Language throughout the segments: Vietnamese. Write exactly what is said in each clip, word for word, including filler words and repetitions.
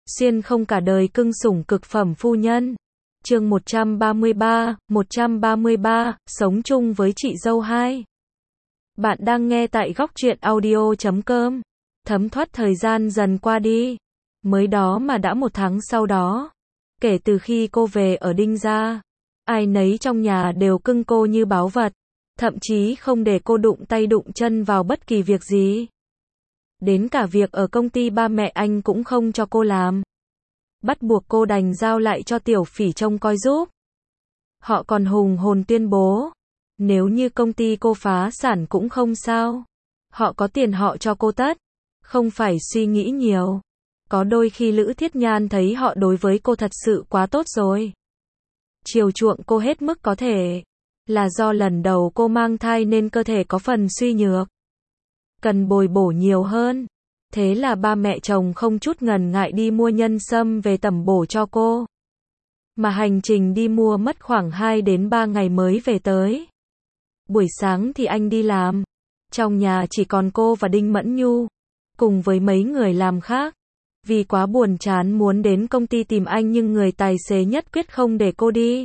Xuyên không cả đời cưng sủng cực phẩm phu nhân. Chương một trăm ba mươi ba, một trăm ba mươi ba, sống chung với chị dâu hai. Bạn đang nghe tại góc truyện audio chấm com. Thấm thoát thời gian dần qua đi. Mới đó mà đã một tháng sau đó. Kể từ khi cô về ở Đinh gia, ai nấy trong nhà đều cưng cô như báu vật. Thậm chí không để cô đụng tay đụng chân vào bất kỳ việc gì. Đến cả việc ở công ty ba mẹ anh cũng không cho cô làm. Bắt buộc cô đành giao lại cho Tiểu Phỉ trông coi giúp. Họ còn hùng hồn tuyên bố, nếu như công ty cô phá sản cũng không sao. Họ có tiền họ cho cô tất. Không phải suy nghĩ nhiều. Có đôi khi Lữ Thiết Nhan thấy họ đối với cô thật sự quá tốt rồi. Chiều chuộng cô hết mức có thể. Là do lần đầu cô mang thai nên cơ thể có phần suy nhược. Cần bồi bổ nhiều hơn. Thế là ba mẹ chồng không chút ngần ngại đi mua nhân sâm về tẩm bổ cho cô. Mà hành trình đi mua mất khoảng hai đến ba ngày mới về tới. Buổi sáng thì anh đi làm. Trong nhà chỉ còn cô và Đinh Mẫn Nhu. Cùng với mấy người làm khác. Vì quá buồn chán muốn đến công ty tìm anh nhưng người tài xế nhất quyết không để cô đi.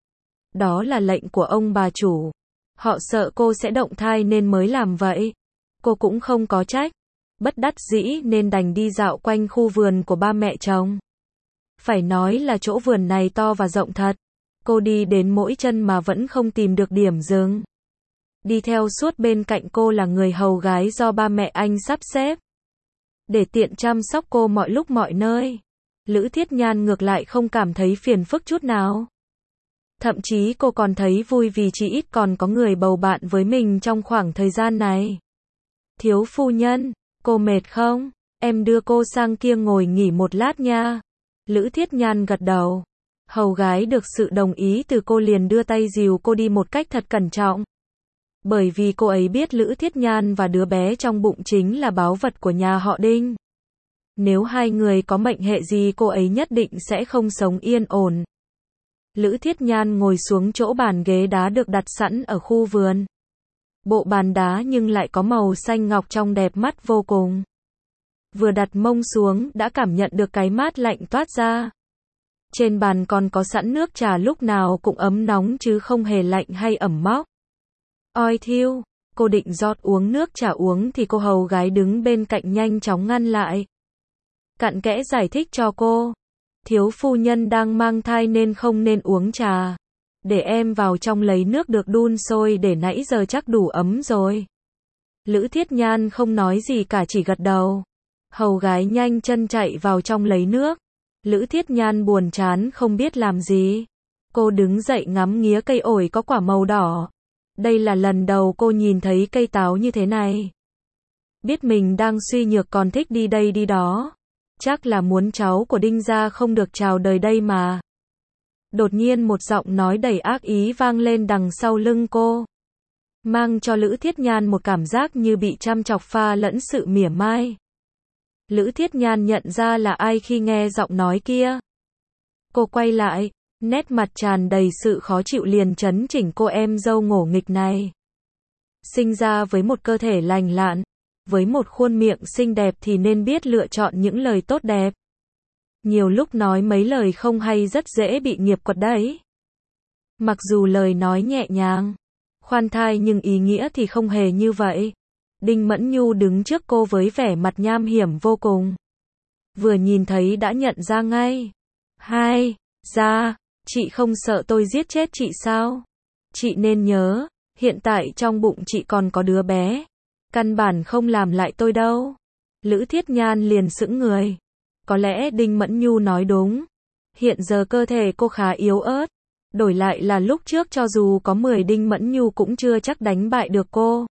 Đó là lệnh của ông bà chủ. Họ sợ cô sẽ động thai nên mới làm vậy. Cô cũng không có trách. Bất đắc dĩ nên đành đi dạo quanh khu vườn của ba mẹ chồng. Phải nói là chỗ vườn này to và rộng thật. Cô đi đến mỗi chân mà vẫn không tìm được điểm dừng. Đi theo suốt bên cạnh cô là người hầu gái do ba mẹ anh sắp xếp. Để tiện chăm sóc cô mọi lúc mọi nơi. Lữ Thiết Nhan ngược lại không cảm thấy phiền phức chút nào. Thậm chí cô còn thấy vui vì chỉ ít còn có người bầu bạn với mình trong khoảng thời gian này. Thiếu phu nhân, cô mệt không? Em đưa cô sang kia ngồi nghỉ một lát nha. Lữ Thiết Nhan gật đầu. Hầu gái được sự đồng ý từ cô liền đưa tay dìu cô đi một cách thật cẩn trọng. Bởi vì cô ấy biết Lữ Thiết Nhan và đứa bé trong bụng chính là báu vật của nhà họ Đinh. Nếu hai người có mệnh hệ gì cô ấy nhất định sẽ không sống yên ổn. Lữ Thiết Nhan ngồi xuống chỗ bàn ghế đá được đặt sẵn ở khu vườn. Bộ bàn đá nhưng lại có màu xanh ngọc trong đẹp mắt vô cùng. Vừa đặt mông xuống đã cảm nhận được cái mát lạnh toát ra. Trên bàn còn có sẵn nước trà lúc nào cũng ấm nóng chứ không hề lạnh hay ẩm mốc. Oi thiêu, cô định rót uống nước trà uống thì cô hầu gái đứng bên cạnh nhanh chóng ngăn lại. Cặn kẽ giải thích cho cô. Thiếu phu nhân đang mang thai nên không nên uống trà. Để em vào trong lấy nước được đun sôi để nãy giờ chắc đủ ấm rồi. Lữ Thiết Nhan không nói gì cả chỉ gật đầu. Hầu gái nhanh chân chạy vào trong lấy nước. Lữ Thiết Nhan buồn chán không biết làm gì. Cô đứng dậy ngắm nghía cây ổi có quả màu đỏ. Đây là lần đầu cô nhìn thấy cây táo như thế này. Biết mình đang suy nhược còn thích đi đây đi đó. Chắc là muốn cháu của Đinh gia không được chào đời đây mà. Đột nhiên một giọng nói đầy ác ý vang lên đằng sau lưng cô. Mang cho Lữ Thiết Nhan một cảm giác như bị chăm chọc pha lẫn sự mỉa mai. Lữ Thiết Nhan nhận ra là ai khi nghe giọng nói kia. Cô quay lại, nét mặt tràn đầy sự khó chịu liền chấn chỉnh cô em dâu ngổ nghịch này. Sinh ra với một cơ thể lành lặn, với một khuôn miệng xinh đẹp thì nên biết lựa chọn những lời tốt đẹp. Nhiều lúc nói mấy lời không hay rất dễ bị nghiệp quật đấy. Mặc dù lời nói nhẹ nhàng, khoan thai nhưng ý nghĩa thì không hề như vậy. Đinh Mẫn Nhu đứng trước cô với vẻ mặt nham hiểm vô cùng. Vừa nhìn thấy đã nhận ra ngay. Hai, ra, chị không sợ tôi giết chết chị sao? Chị nên nhớ, hiện tại trong bụng chị còn có đứa bé. Căn bản không làm lại tôi đâu. Lữ Thiết Nhan liền sững người. Có lẽ Đinh Mẫn Nhu nói đúng. Hiện giờ cơ thể cô khá yếu ớt. Đổi lại là lúc trước cho dù có mười Đinh Mẫn Nhu cũng chưa chắc đánh bại được cô.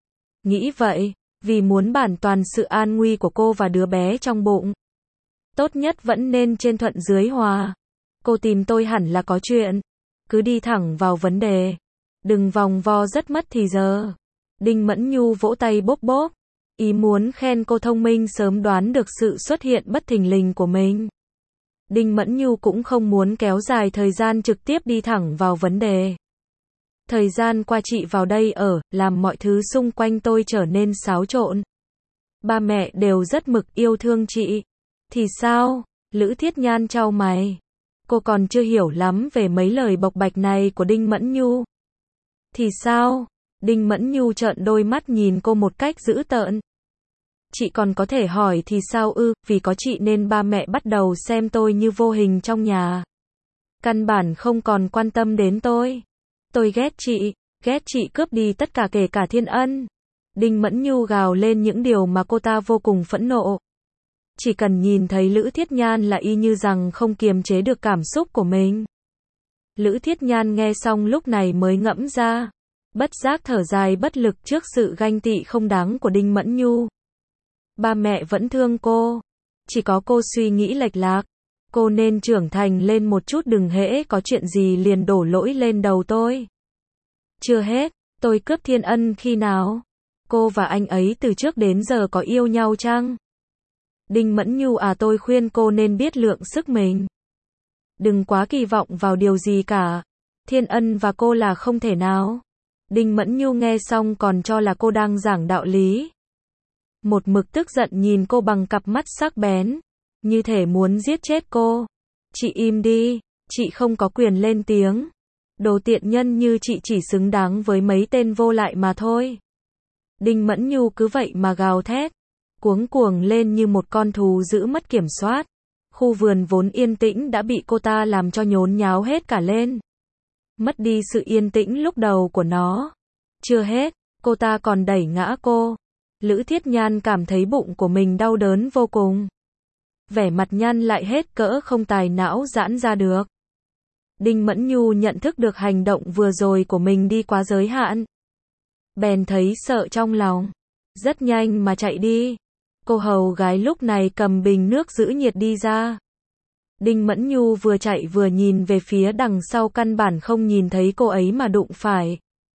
Nghĩ vậy, vì muốn bảo toàn sự an nguy của cô và đứa bé trong bụng. Tốt nhất vẫn nên trên thuận dưới hòa. Cô tìm tôi hẳn là có chuyện. Cứ đi thẳng vào vấn đề. Đừng vòng vo rất mất thì giờ. Đinh Mẫn Nhu vỗ tay bốp bốp. Ý muốn khen cô thông minh sớm đoán được sự xuất hiện bất thình lình của mình. Đinh Mẫn Nhu cũng không muốn kéo dài thời gian trực tiếp đi thẳng vào vấn đề. Thời gian qua chị vào đây ở, làm mọi thứ xung quanh tôi trở nên xáo trộn. Ba mẹ đều rất mực yêu thương chị. Thì sao? Lữ Thiết Nhan chau mày. Cô còn chưa hiểu lắm về mấy lời bộc bạch này của Đinh Mẫn Nhu. Thì sao? Đinh Mẫn Nhu trợn đôi mắt nhìn cô một cách dữ tợn. Chị còn có thể hỏi thì sao ư, vì có chị nên ba mẹ bắt đầu xem tôi như vô hình trong nhà. Căn bản không còn quan tâm đến tôi. Tôi ghét chị, ghét chị cướp đi tất cả kể cả Thiên Ân. Đinh Mẫn Nhu gào lên những điều mà cô ta vô cùng phẫn nộ. Chỉ cần nhìn thấy Lữ Thiết Nhan là y như rằng không kiềm chế được cảm xúc của mình. Lữ Thiết Nhan nghe xong lúc này mới ngẫm ra. Bất giác thở dài bất lực trước sự ganh tị không đáng của Đinh Mẫn Nhu. Ba mẹ vẫn thương cô. Chỉ có cô suy nghĩ lệch lạc. Cô nên trưởng thành lên một chút, đừng hễ có chuyện gì liền đổ lỗi lên đầu tôi. Chưa hết, tôi cướp Thiên Ân khi nào? Cô và anh ấy từ trước đến giờ có yêu nhau chăng? Đinh Mẫn Nhu à, tôi khuyên cô nên biết lượng sức mình. Đừng quá kỳ vọng vào điều gì cả. Thiên Ân và cô là không thể nào. Đinh Mẫn Nhu nghe xong còn cho là cô đang giảng đạo lý. Một mực tức giận nhìn cô bằng cặp mắt sắc bén, như thể muốn giết chết cô. Chị im đi, chị không có quyền lên tiếng. Đồ tiện nhân như chị chỉ xứng đáng với mấy tên vô lại mà thôi. Đinh Mẫn Nhu cứ vậy mà gào thét, cuống cuồng lên như một con thú dữ mất kiểm soát. Khu vườn vốn yên tĩnh đã bị cô ta làm cho nhốn nháo hết cả lên. Mất đi sự yên tĩnh lúc đầu của nó. Chưa hết, cô ta còn đẩy ngã cô. Lữ Thiết Nhan cảm thấy bụng của mình đau đớn vô cùng. Vẻ mặt nhăn lại hết cỡ, không tài não giãn ra được. Đinh Mẫn Nhu nhận thức được hành động vừa rồi của mình đi quá giới hạn. Bèn thấy sợ trong lòng. Rất nhanh mà chạy đi. Cô hầu gái lúc này cầm bình nước giữ nhiệt đi ra. Đinh Mẫn Nhu vừa chạy vừa nhìn về phía đằng sau, căn bản không nhìn thấy cô ấy mà đụng phải.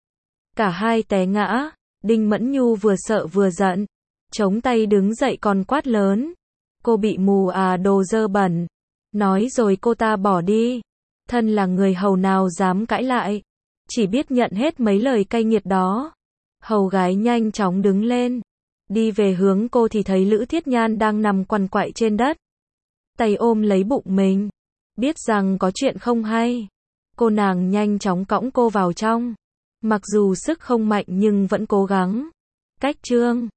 Cả hai té ngã. Đinh Mẫn Nhu vừa sợ vừa giận. Chống tay đứng dậy còn quát lớn. Cô bị mù à, đồ dơ bẩn. Nói rồi cô ta bỏ đi. Thân là người hầu nào dám cãi lại. Chỉ biết nhận hết mấy lời cay nghiệt đó. Hầu gái nhanh chóng đứng lên. Đi về hướng cô thì thấy Lữ Thiết Nhan đang nằm quằn quại trên đất. Tay ôm lấy bụng mình. Biết rằng có chuyện không hay. Cô nàng nhanh chóng cõng cô vào trong. Mặc dù sức không mạnh nhưng vẫn cố gắng. Cách chương